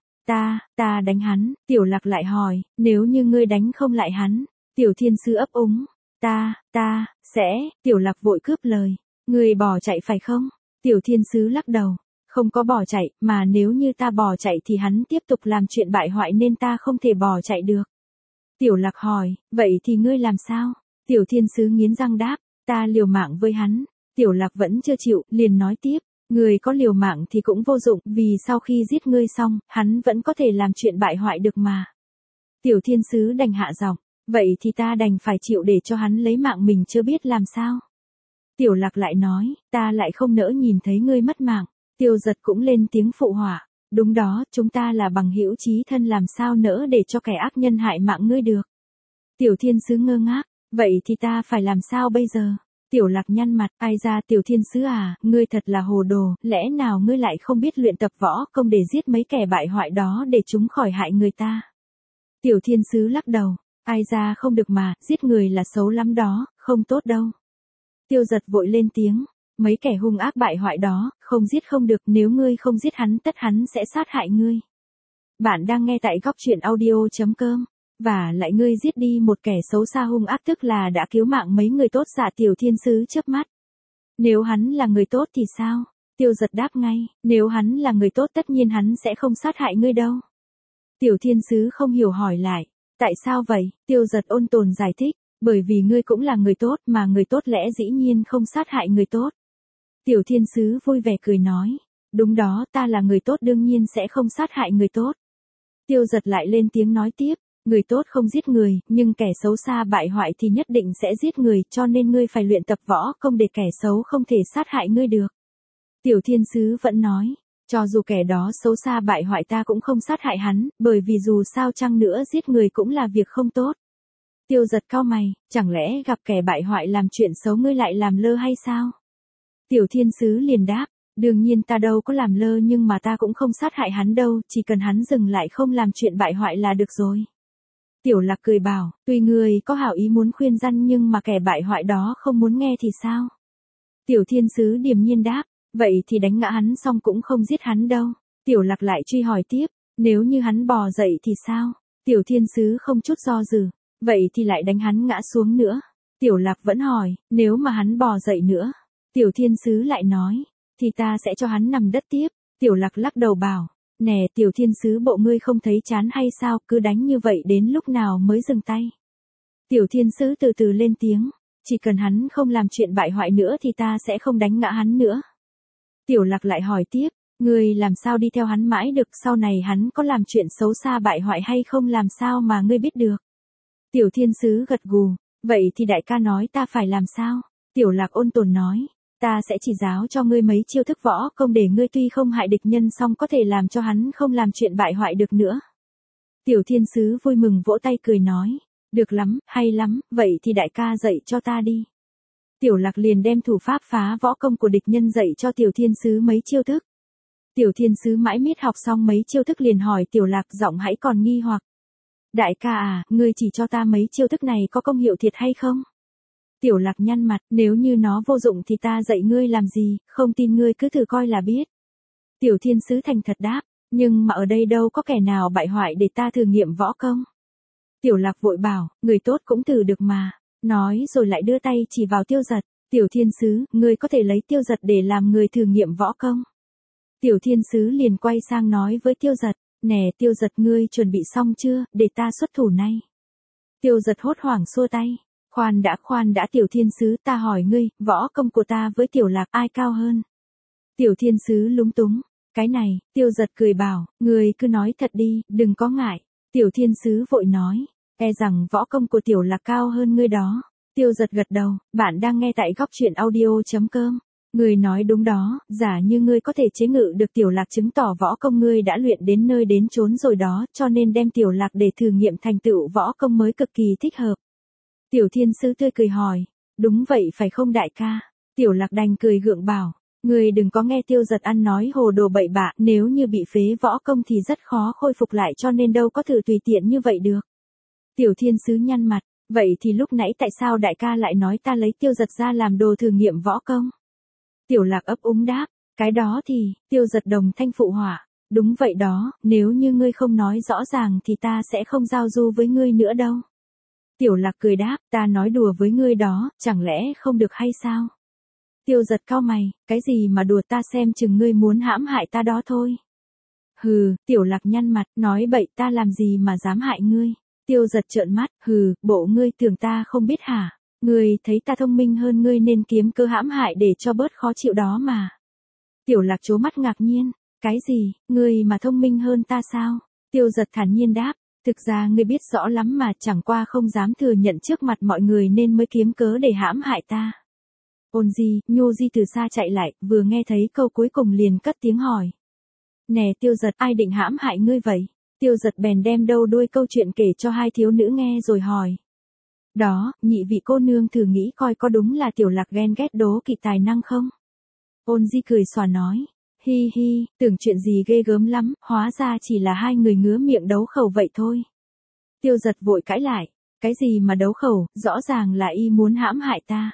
ta đánh hắn. Tiểu Lạc lại hỏi, nếu như ngươi đánh không lại hắn? Tiểu Thiên Sứ ấp úng, ta sẽ. Tiểu Lạc vội cướp lời, ngươi bỏ chạy phải không? Tiểu Thiên Sứ lắc đầu, không có bỏ chạy, mà nếu như ta bỏ chạy thì hắn tiếp tục làm chuyện bại hoại nên ta không thể bỏ chạy được. Tiểu Lạc hỏi, vậy thì ngươi làm sao? Tiểu Thiên Sứ nghiến răng đáp, ta liều mạng với hắn. Tiểu Lạc vẫn chưa chịu, liền nói tiếp, ngươi có liều mạng thì cũng vô dụng, vì sau khi giết ngươi xong, hắn vẫn có thể làm chuyện bại hoại được mà. Tiểu Thiên Sứ đành hạ giọng, vậy thì ta đành phải chịu để cho hắn lấy mạng mình chưa biết làm sao. Tiểu Lạc lại nói, ta lại không nỡ nhìn thấy ngươi mất mạng. Tiêu Giật cũng lên tiếng phụ họa, đúng đó, chúng ta là bằng hữu chí thân, làm sao nỡ để cho kẻ ác nhân hại mạng ngươi được. Tiểu Thiên Sứ ngơ ngác, vậy thì ta phải làm sao bây giờ? Tiểu Lạc nhăn mặt, ai ra Tiểu Thiên Sứ à, ngươi thật là hồ đồ, lẽ nào ngươi lại không biết luyện tập võ công để giết mấy kẻ bại hoại đó để chúng khỏi hại người ta? Tiểu Thiên Sứ lắc đầu, ai ra không được mà, giết người là xấu lắm đó, không tốt đâu. Tiêu Giật vội lên tiếng, mấy kẻ hung ác bại hoại đó, không giết không được, nếu ngươi không giết hắn tất hắn sẽ sát hại ngươi. Bạn đang nghe tại góc truyện audio.com. Và lại ngươi giết đi một kẻ xấu xa hung ác tức là đã cứu mạng mấy người tốt. Dạ Tiểu Thiên Sứ chớp mắt. Nếu hắn là người tốt thì sao? Tiêu Giật đáp ngay, nếu hắn là người tốt tất nhiên hắn sẽ không sát hại ngươi đâu. Tiểu Thiên Sứ không hiểu hỏi lại, tại sao vậy? Tiêu Giật ôn tồn giải thích, bởi vì ngươi cũng là người tốt mà người tốt lẽ dĩ nhiên không sát hại người tốt. Tiểu Thiên Sứ vui vẻ cười nói, đúng đó, ta là người tốt đương nhiên sẽ không sát hại người tốt. Tiêu Giật lại lên tiếng nói tiếp, người tốt không giết người, nhưng kẻ xấu xa bại hoại thì nhất định sẽ giết người, cho nên ngươi phải luyện tập võ công để kẻ xấu không thể sát hại ngươi được. Tiểu Thiên Sứ vẫn nói, cho dù kẻ đó xấu xa bại hoại ta cũng không sát hại hắn, bởi vì dù sao chăng nữa giết người cũng là việc không tốt. Tiêu Giật cau mày, chẳng lẽ gặp kẻ bại hoại làm chuyện xấu ngươi lại làm lơ hay sao? Tiểu Thiên Sứ liền đáp, đương nhiên ta đâu có làm lơ, nhưng mà ta cũng không sát hại hắn đâu, chỉ cần hắn dừng lại không làm chuyện bại hoại là được rồi. Tiểu Lạc cười bảo, tuy ngươi có hảo ý muốn khuyên răn nhưng mà kẻ bại hoại đó không muốn nghe thì sao? Tiểu Thiên Sứ điềm nhiên đáp, vậy thì đánh ngã hắn xong cũng không giết hắn đâu. Tiểu Lạc lại truy hỏi tiếp, nếu như hắn bò dậy thì sao? Tiểu Thiên Sứ không chút do dự, vậy thì lại đánh hắn ngã xuống nữa. Tiểu Lạc vẫn hỏi, nếu mà hắn bò dậy nữa? Tiểu Thiên Sứ lại nói, thì ta sẽ cho hắn nằm đất tiếp. Tiểu Lạc lắc đầu bảo, nè Tiểu Thiên Sứ, bộ ngươi không thấy chán hay sao, cứ đánh như vậy đến lúc nào mới dừng tay? Tiểu Thiên Sứ từ từ lên tiếng, chỉ cần hắn không làm chuyện bại hoại nữa thì ta sẽ không đánh ngã hắn nữa. Tiểu Lạc lại hỏi tiếp, Ngươi làm sao đi theo hắn mãi được, sau này hắn có làm chuyện xấu xa bại hoại hay không làm sao mà ngươi biết được. Tiểu thiên sứ gật gù, vậy thì đại ca nói ta phải làm sao? Tiểu Lạc ôn tồn nói, ta sẽ chỉ giáo cho ngươi mấy chiêu thức võ công để ngươi tuy không hại địch nhân song có thể làm cho hắn không làm chuyện bại hoại được nữa. Tiểu thiên sứ vui mừng vỗ tay cười nói, được lắm, hay lắm, vậy thì đại ca dạy cho ta đi. Tiểu Lạc liền đem thủ pháp phá võ công của địch nhân dạy cho tiểu thiên sứ mấy chiêu thức. Tiểu thiên sứ mãi miết học xong mấy chiêu thức liền hỏi Tiểu Lạc giọng hãy còn nghi hoặc. Đại ca à, ngươi chỉ cho ta mấy chiêu thức này có công hiệu thiệt hay không? Tiểu Lạc nhăn mặt, nếu như nó vô dụng thì ta dạy ngươi làm gì, không tin ngươi cứ thử coi là biết. Tiểu thiên sứ thành thật đáp, nhưng mà ở đây đâu có kẻ nào bại hoại để ta thử nghiệm võ công. Tiểu Lạc vội bảo, người tốt cũng thử được mà, nói rồi lại đưa tay chỉ vào Tiêu Giật, tiểu thiên sứ, ngươi có thể lấy Tiêu Giật để làm người thử nghiệm võ công. Tiểu thiên sứ liền quay sang nói với Tiêu Giật, nè Tiêu Giật ngươi chuẩn bị xong chưa, để ta xuất thủ nay. Tiêu Giật hốt hoảng xua tay, khoan đã tiểu thiên sứ, ta hỏi ngươi, võ công của ta với Tiểu Lạc ai cao hơn? Tiểu thiên sứ lúng túng, cái này, Tiêu Giật cười bảo, ngươi cứ nói thật đi, đừng có ngại. Tiểu thiên sứ vội nói, e rằng võ công của Tiểu Lạc cao hơn ngươi đó. Tiêu Giật gật đầu, bạn đang nghe tại góc truyện audio.com. Ngươi nói đúng đó, giả như ngươi có thể chế ngự được Tiểu Lạc chứng tỏ võ công ngươi đã luyện đến nơi đến chốn rồi đó, cho nên đem Tiểu Lạc để thử nghiệm thành tựu võ công mới cực kỳ thích hợp. Tiểu thiên sứ tươi cười hỏi, đúng vậy phải không đại ca? Tiểu Lạc đành cười gượng bảo, ngươi đừng có nghe Tiêu Giật ăn nói hồ đồ bậy bạ, nếu như bị phế võ công thì rất khó khôi phục lại cho nên đâu có thử tùy tiện như vậy được. Tiểu thiên sứ nhăn mặt, vậy thì lúc nãy tại sao đại ca lại nói ta lấy Tiêu Giật ra làm đồ thử nghiệm võ công? Tiểu Lạc ấp úng đáp, cái đó thì, Tiêu Giật đồng thanh phụ họa, đúng vậy đó, nếu như ngươi không nói rõ ràng thì ta sẽ không giao du với ngươi nữa đâu. Tiểu Lạc cười đáp, ta nói đùa với ngươi đó, chẳng lẽ không được hay sao? Tiêu Giật cau mày, cái gì mà đùa, ta xem chừng ngươi muốn hãm hại ta đó thôi. Hừ, Tiểu Lạc nhăn mặt, nói bậy, ta làm gì mà dám hại ngươi. Tiêu Giật trợn mắt, hừ, bộ ngươi tưởng ta không biết hả? Ngươi thấy ta thông minh hơn ngươi nên kiếm cơ hãm hại để cho bớt khó chịu đó mà. Tiểu Lạc trố mắt ngạc nhiên, cái gì, ngươi mà thông minh hơn ta sao? Tiêu Giật thản nhiên đáp, thực ra ngươi biết rõ lắm mà chẳng qua không dám thừa nhận trước mặt mọi người nên mới kiếm cớ để hãm hại ta. Ôn Di, Nhu Di từ xa chạy lại, vừa nghe thấy câu cuối cùng liền cất tiếng hỏi. Nè Tiêu Giật, ai định hãm hại ngươi vậy? Tiêu Giật bèn đem đầu đuôi câu chuyện kể cho hai thiếu nữ nghe rồi hỏi. Đó, nhị vị cô nương thử nghĩ coi có đúng là Tiểu Lạc ghen ghét đố kỵ tài năng không? Ôn Di cười xòa nói, hi hi, tưởng chuyện gì ghê gớm lắm, hóa ra chỉ là hai người ngứa miệng đấu khẩu vậy thôi. Tiêu Giật vội cãi lại, cái gì mà đấu khẩu, rõ ràng là y muốn hãm hại ta.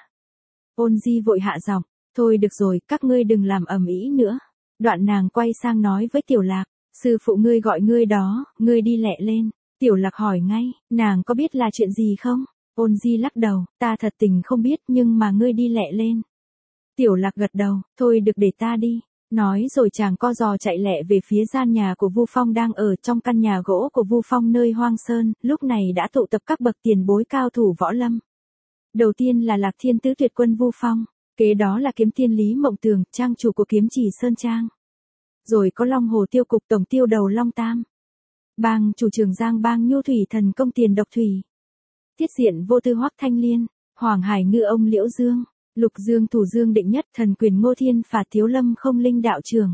Ôn Di vội hạ giọng, thôi được rồi, các ngươi đừng làm ầm ĩ nữa. Đoạn nàng quay sang nói với Tiểu Lạc, sư phụ ngươi gọi ngươi đó, ngươi đi lẹ lên. Tiểu Lạc hỏi ngay, nàng có biết là chuyện gì không? Ôn Di lắc đầu, ta thật tình không biết nhưng mà ngươi đi lẹ lên. Tiểu Lạc gật đầu, thôi được để ta đi. Nói rồi chàng co giò chạy lẹ về phía gian nhà của Vu Phong đang ở trong căn nhà gỗ của Vu Phong nơi hoang sơn, lúc này đã tụ tập các bậc tiền bối cao thủ võ lâm. Đầu tiên là Lạc Thiên Tứ Tuyệt Quân Vu Phong, kế đó là Kiếm Tiên Lý Mộng Tường, trang chủ của Kiếm Chỉ Sơn Trang. Rồi có Long Hồ Tiêu Cục tổng tiêu đầu Long Tam. Bang chủ Trường Giang Bang Nhu Thủy Thần Công Tiền Độc Thủy. Tiết Diện Vô Tư Hoắc Thanh Liên, Hoàng Hải Ngư ông Liễu Dương, Lục Dương Thủ Dương Định Nhất Thần Quyền Ngô Thiên Phạt Thiếu Lâm Không Linh đạo trưởng.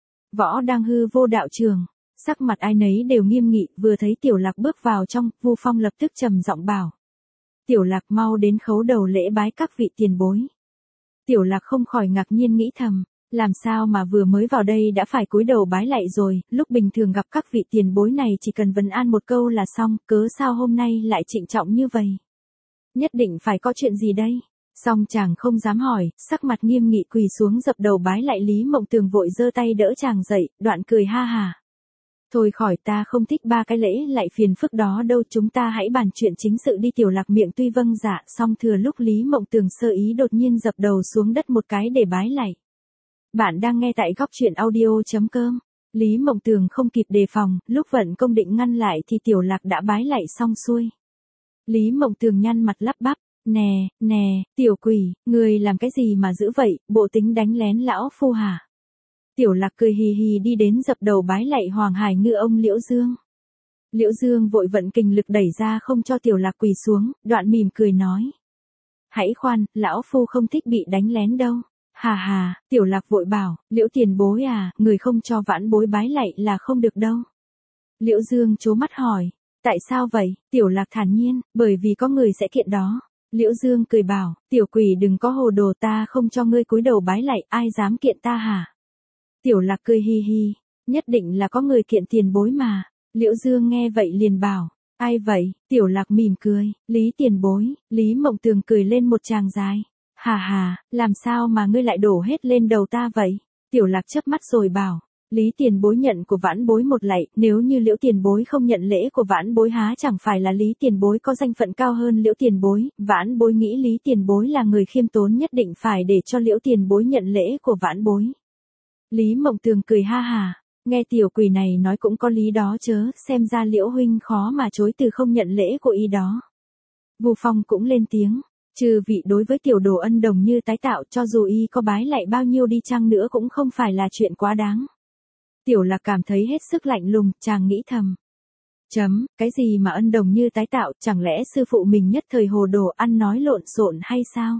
Võ Đang Hư Vô đạo trưởng, sắc mặt ai nấy đều nghiêm nghị, vừa thấy Tiểu Lạc bước vào trong, Vu Phong lập tức trầm giọng bảo. Tiểu Lạc mau đến khấu đầu lễ bái các vị tiền bối. Tiểu Lạc không khỏi ngạc nhiên nghĩ thầm, làm sao mà vừa mới vào đây đã phải cúi đầu bái lạy rồi, lúc bình thường gặp các vị tiền bối này chỉ cần vấn an một câu là xong, cớ sao hôm nay lại trịnh trọng như vậy? Nhất định phải có chuyện gì đây? Song chàng không dám hỏi, sắc mặt nghiêm nghị quỳ xuống dập đầu bái lại Lý Mộng Tường vội giơ tay đỡ chàng dậy, đoạn cười ha hà. Thôi khỏi, ta không thích ba cái lễ lại phiền phức đó đâu, chúng ta hãy bàn chuyện chính sự đi. Tiểu Lạc miệng tuy vâng dạ, song thừa lúc Lý Mộng Tường sơ ý đột nhiên dập đầu xuống đất một cái để bái lạy. Bạn đang nghe tại góc truyện audio.com. Lý Mộng Tường không kịp đề phòng, lúc vận công định ngăn lại thì Tiểu Lạc đã bái lạy xong xuôi. Lý Mộng Tường nhăn mặt lắp bắp, nè, tiểu quỷ, người làm cái gì mà dữ vậy, bộ tính đánh lén lão phu hả? Tiểu Lạc cười hì hì đi đến dập đầu bái lạy Hoàng Hải Ngư ông Liễu Dương. Liễu Dương vội vận kình lực đẩy ra không cho Tiểu Lạc quỳ xuống, đoạn mỉm cười nói. Hãy khoan, lão phu không thích bị đánh lén đâu. Hà hà, Tiểu Lạc vội bảo, Liễu tiền bối à, người không cho vãn bối bái lạy là không được đâu. Liễu Dương trố mắt hỏi, tại sao vậy? Tiểu Lạc thản nhiên, bởi vì có người sẽ kiện đó. Liễu Dương cười bảo, tiểu quỷ đừng có hồ đồ, ta không cho ngươi cúi đầu bái lạy, ai dám kiện ta hả? Tiểu Lạc cười hi hi, nhất định là có người kiện tiền bối mà. Liễu Dương nghe vậy liền bảo, ai vậy? Tiểu Lạc mỉm cười, Lý tiền bối. Lý Mộng Tường cười lên một tràng dài. Hà hà, làm sao mà ngươi lại đổ hết lên đầu ta vậy? Tiểu Lạc chớp mắt rồi bảo, Lý tiền bối nhận của vãn bối một lạy, nếu như Liễu tiền bối không nhận lễ của vãn bối há chẳng phải là Lý tiền bối có danh phận cao hơn Liễu tiền bối, vãn bối nghĩ Lý tiền bối là người khiêm tốn, nhất định phải để cho Liễu tiền bối nhận lễ của vãn bối. Lý Mộng Tường cười ha hà, nghe tiểu quỷ này nói cũng có lý đó chớ, xem ra Liễu huynh khó mà chối từ không nhận lễ của y đó. Vu Phong cũng lên tiếng, chư vị đối với tiểu đồ ân đồng như tái tạo, cho dù y có bái lạy bao nhiêu đi chăng nữa cũng không phải là chuyện quá đáng. Tiểu Lạc cảm thấy hết sức lạnh lùng, chàng nghĩ thầm. Cái gì mà ân đồng như tái tạo, chẳng lẽ sư phụ mình nhất thời hồ đồ ăn nói lộn xộn hay sao?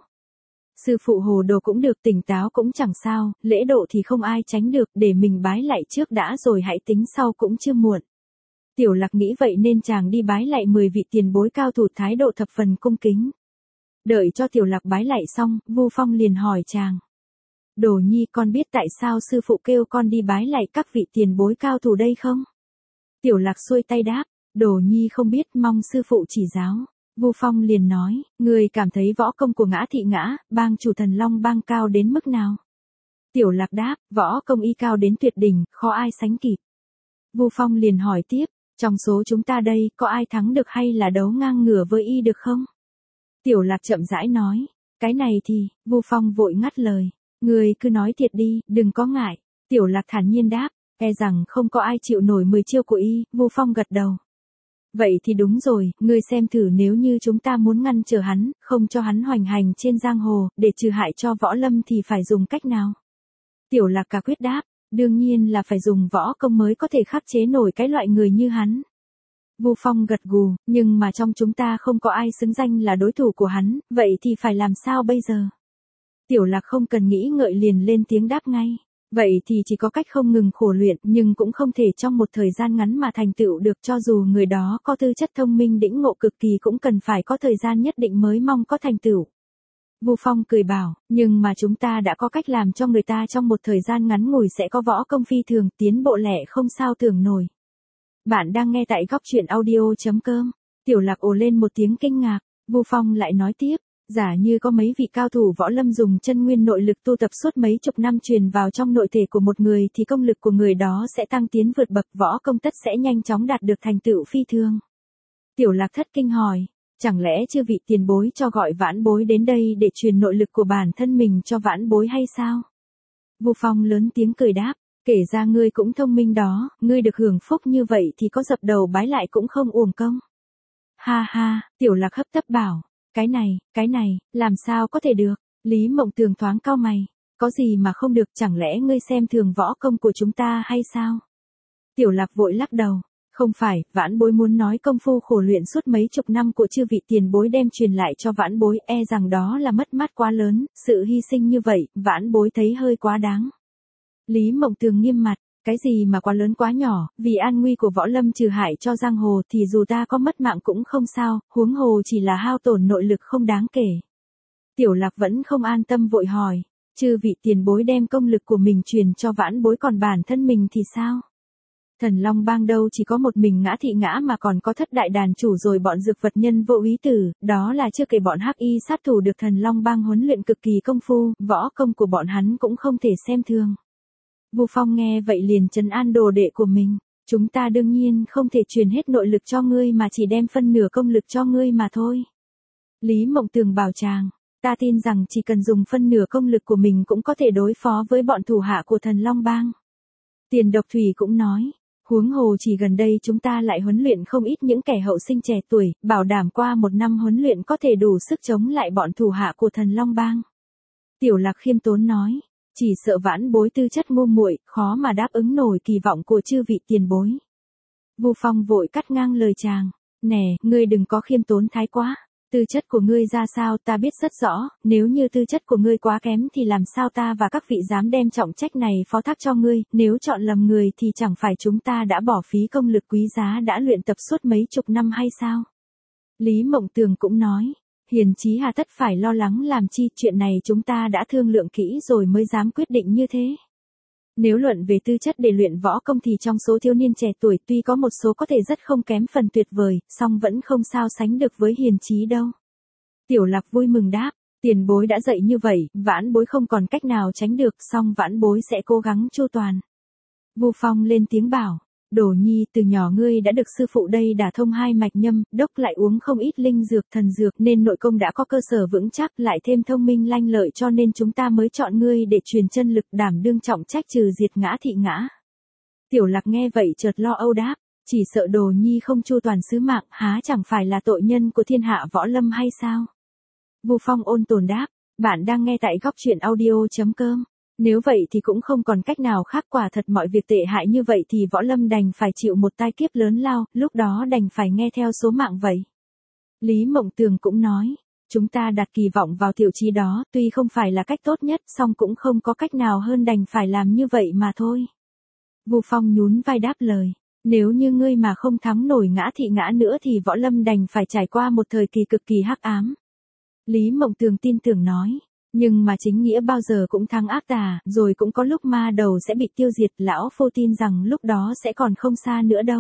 Sư phụ hồ đồ cũng được, tỉnh táo cũng chẳng sao, lễ độ thì không ai tránh được, để mình bái lạy trước đã rồi hãy tính sau cũng chưa muộn. Tiểu Lạc nghĩ vậy nên chàng đi bái lạy 10 vị tiền bối cao thủ, thái độ thập phần cung kính. Đợi cho Tiểu Lạc bái lạy xong, Vu Phong liền hỏi chàng. Đồ nhi, con biết tại sao sư phụ kêu con đi bái lạy các vị tiền bối cao thủ đây không? Tiểu Lạc xuôi tay đáp, đồ nhi không biết, mong sư phụ chỉ giáo. Vu Phong liền nói, người cảm thấy võ công của Ngã Thị Ngã, bang chủ Thần Long bang cao đến mức nào? Tiểu Lạc đáp, võ công y cao đến tuyệt đỉnh, khó ai sánh kịp. Vu Phong liền hỏi tiếp, trong số chúng ta đây, có ai thắng được hay là đấu ngang ngửa với y được không? Tiểu Lạc chậm rãi nói, cái này thì, Vu Phong vội ngắt lời, người cứ nói thiệt đi, đừng có ngại. Tiểu Lạc thản nhiên đáp, e rằng không có ai chịu nổi 10 chiêu của y. Vu Phong gật đầu. Vậy thì đúng rồi, ngươi xem thử, nếu như chúng ta muốn ngăn trở hắn, không cho hắn hoành hành trên giang hồ, để trừ hại cho võ lâm thì phải dùng cách nào? Tiểu Lạc cả quyết đáp, đương nhiên là phải dùng võ công mới có thể khắc chế nổi cái loại người như hắn. Vu Phong gật gù, nhưng mà trong chúng ta không có ai xứng danh là đối thủ của hắn, vậy thì phải làm sao bây giờ? Tiểu Lạc không cần nghĩ ngợi liền lên tiếng đáp ngay. Vậy thì chỉ có cách không ngừng khổ luyện, nhưng cũng không thể trong một thời gian ngắn mà thành tựu được, cho dù người đó có tư chất thông minh đĩnh ngộ cực kỳ cũng cần phải có thời gian nhất định mới mong có thành tựu. Vu Phong cười bảo, nhưng mà chúng ta đã có cách làm cho người ta trong một thời gian ngắn ngủi sẽ có võ công phi thường, tiến bộ lẻ không sao tưởng nổi. Bạn đang nghe tại góc truyện audio.com. Tiểu Lạc ồ lên một tiếng kinh ngạc. Vu Phong lại nói tiếp, giả như có mấy vị cao thủ võ lâm dùng chân nguyên nội lực tu tập suốt mấy chục năm truyền vào trong nội thể của một người thì công lực của người đó sẽ tăng tiến vượt bậc, võ công tất sẽ nhanh chóng đạt được thành tựu phi thường. Tiểu Lạc thất kinh hỏi, chẳng lẽ chư vị tiền bối cho gọi vãn bối đến đây để truyền nội lực của bản thân mình cho vãn bối hay sao? Vu Phong lớn tiếng cười đáp, kể ra ngươi cũng thông minh đó, ngươi được hưởng phúc như vậy thì có dập đầu bái lại cũng không uổng công. Ha ha, Tiểu Lạc hấp tấp bảo, cái này, làm sao có thể được? Lý Mộng Tường thoáng cau mày, có gì mà không được, chẳng lẽ ngươi xem thường võ công của chúng ta hay sao? Tiểu Lạc vội lắc đầu, không phải, vãn bối muốn nói công phu khổ luyện suốt mấy chục năm của chư vị tiền bối đem truyền lại cho vãn bối, e rằng đó là mất mát quá lớn, sự hy sinh như vậy, vãn bối thấy hơi quá đáng. Lý Mộng Tường nghiêm mặt, cái gì mà quá lớn quá nhỏ, vì an nguy của võ lâm trừ hại cho giang hồ thì dù ta có mất mạng cũng không sao, huống hồ chỉ là hao tổn nội lực không đáng kể. Tiểu Lạc vẫn không an tâm vội hỏi, chư vị tiền bối đem công lực của mình truyền cho vãn bối còn bản thân mình thì sao? Thần Long bang đâu chỉ có một mình Ngã Thị Ngã mà còn có thất đại đàn chủ rồi bọn dược vật nhân vô úy tử, đó là chưa kể bọn hắc y sát thủ được Thần Long bang huấn luyện cực kỳ công phu, võ công của bọn hắn cũng không thể xem thường. Vu Phong nghe vậy liền trấn an đồ đệ của mình, chúng ta đương nhiên không thể truyền hết nội lực cho ngươi mà chỉ đem phân nửa công lực cho ngươi mà thôi. Lý Mộng Tường bảo chàng, ta tin rằng chỉ cần dùng phân nửa công lực của mình cũng có thể đối phó với bọn thủ hạ của Thần Long bang. Tiền Độc Thủy cũng nói, huống hồ chỉ gần đây chúng ta lại huấn luyện không ít những kẻ hậu sinh trẻ tuổi, bảo đảm qua một năm huấn luyện có thể đủ sức chống lại bọn thủ hạ của Thần Long bang. Tiểu Lạc khiêm tốn nói, Chỉ sợ vãn bối tư chất ngu muội, khó mà đáp ứng nổi kỳ vọng của chư vị tiền bối. Vu Phong vội cắt ngang lời chàng. Nè, ngươi đừng có khiêm tốn thái quá. Tư chất của ngươi ra sao ta biết rất rõ, nếu như tư chất của ngươi quá kém thì làm sao ta và các vị dám đem trọng trách này phó thác cho ngươi, nếu chọn lầm người thì chẳng phải chúng ta đã bỏ phí công lực quý giá đã luyện tập suốt mấy chục năm hay sao? Lý Mộng Tường cũng nói, Hiền Chí hà tất phải lo lắng làm chi, chuyện này chúng ta đã thương lượng kỹ rồi mới dám quyết định như thế. Nếu luận về tư chất để luyện võ công thì trong số thiếu niên trẻ tuổi tuy có một số có thể rất không kém phần tuyệt vời, song vẫn không sao sánh được với Hiền Chí đâu. Tiểu Lạc vui mừng đáp, tiền bối đã dạy như vậy, vãn bối không còn cách nào tránh được, song vãn bối sẽ cố gắng chu toàn. Vu Phong lên tiếng bảo, Đồ Nhi từ nhỏ ngươi đã được sư phụ đây đả thông hai mạch nhâm, đốc lại uống không ít linh dược thần dược nên nội công đã có cơ sở vững chắc, lại thêm thông minh lanh lợi cho nên chúng ta mới chọn ngươi để truyền chân lực đảm đương trọng trách trừ diệt Ngã Thị Ngã. Tiểu Lạc nghe vậy chợt lo âu đáp, chỉ sợ Đồ Nhi không chu toàn sứ mạng, há chẳng phải là tội nhân của thiên hạ võ lâm hay sao? Vu Phong ôn tồn đáp, bạn đang nghe tại góc truyện audio.com. Nếu vậy thì cũng không còn cách nào khác, quả thật mọi việc tệ hại như vậy thì võ lâm đành phải chịu một tai kiếp lớn lao, lúc đó đành phải nghe theo số mạng vậy. Lý Mộng Tường cũng nói, chúng ta đặt kỳ vọng vào Tiểu Chí đó, tuy không phải là cách tốt nhất, song cũng không có cách nào hơn đành phải làm như vậy mà thôi. Vu Phong nhún vai đáp lời, nếu như ngươi mà không thắng nổi Ngã Thị Ngã nữa thì võ lâm đành phải trải qua một thời kỳ cực kỳ hắc ám. Lý Mộng Tường tin tưởng nói, nhưng mà chính nghĩa bao giờ cũng thắng ác tà, rồi cũng có lúc ma đầu sẽ bị tiêu diệt, lão phu tin rằng lúc đó sẽ còn không xa nữa đâu.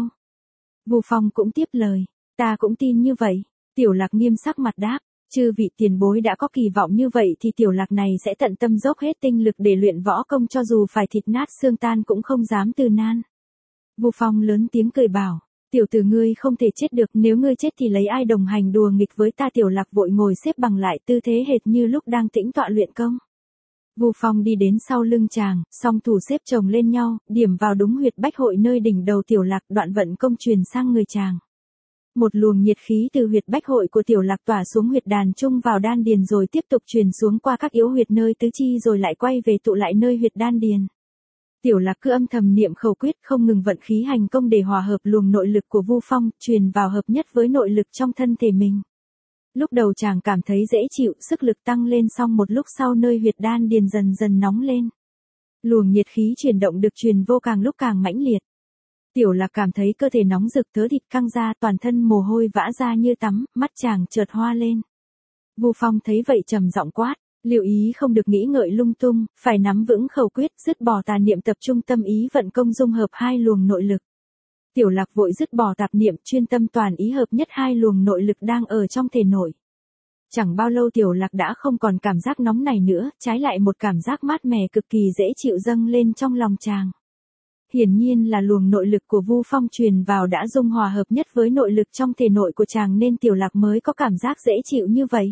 Vu Phong cũng tiếp lời, ta cũng tin như vậy. Tiểu Lạc nghiêm sắc mặt đáp, chư vị tiền bối đã có kỳ vọng như vậy thì Tiểu Lạc này sẽ tận tâm dốc hết tinh lực để luyện võ công, cho dù phải thịt nát xương tan cũng không dám từ nan. Vu Phong lớn tiếng cười bảo, tiểu tử ngươi không thể chết được, nếu ngươi chết thì lấy ai đồng hành đùa nghịch với ta? Tiểu Lạc vội ngồi xếp bằng lại, tư thế hệt như lúc đang tĩnh tọa luyện công. Vu Phong đi đến sau lưng chàng, song thủ xếp chồng lên nhau, điểm vào đúng huyệt bách hội nơi đỉnh đầu Tiểu Lạc, đoạn vận công truyền sang người chàng. Một luồng nhiệt khí từ huyệt bách hội của Tiểu Lạc tỏa xuống huyệt đàn trung vào đan điền rồi tiếp tục truyền xuống qua các yếu huyệt nơi tứ chi rồi lại quay về tụ lại nơi huyệt đan điền. Tiểu Lạc cứ âm thầm niệm khẩu quyết, không ngừng vận khí hành công để hòa hợp luồng nội lực của Vu Phong, truyền vào hợp nhất với nội lực trong thân thể mình. Lúc đầu chàng cảm thấy dễ chịu, sức lực tăng lên, song một lúc sau nơi huyệt đan điền dần dần nóng lên. Luồng nhiệt khí chuyển động được truyền vô càng lúc càng mãnh liệt. Tiểu Lạc cảm thấy cơ thể nóng rực, thớ thịt căng ra, toàn thân mồ hôi vã ra như tắm, mắt chàng chợt hoa lên. Vu Phong thấy vậy trầm giọng quát, lưu ý không được nghĩ ngợi lung tung, phải nắm vững khẩu quyết, dứt bỏ tà niệm, tập trung tâm ý vận công dung hợp hai luồng nội lực. Tiểu Lạc vội dứt bỏ tạp niệm, chuyên tâm toàn ý hợp nhất hai luồng nội lực đang ở trong thể nội. Chẳng bao lâu Tiểu Lạc đã không còn cảm giác nóng này nữa, trái lại một cảm giác mát mẻ cực kỳ dễ chịu dâng lên trong lòng chàng. Hiển nhiên là luồng nội lực của Vu Phong truyền vào đã dung hòa hợp nhất với nội lực trong thể nội của chàng nên Tiểu Lạc mới có cảm giác dễ chịu như vậy.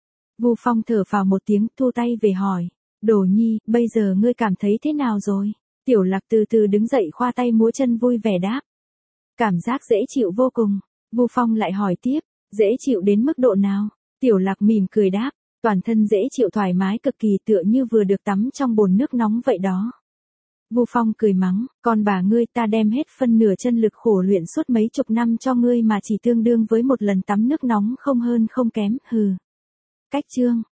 Vu Phong thở phào một tiếng, thu tay về hỏi, Đồ Nhi, bây giờ ngươi cảm thấy thế nào rồi? Tiểu Lạc từ từ đứng dậy, khoa tay múa chân vui vẻ đáp, cảm giác dễ chịu vô cùng. Vu Phong lại hỏi tiếp, dễ chịu đến mức độ nào? Tiểu Lạc mỉm cười đáp, toàn thân dễ chịu thoải mái cực kỳ, tựa như vừa được tắm trong bồn nước nóng vậy đó. Vu Phong cười mắng, con bà ngươi, ta đem hết phân nửa chân lực khổ luyện suốt mấy chục năm cho ngươi mà chỉ tương đương với một lần tắm nước nóng, không hơn không kém, hừ. Cách chương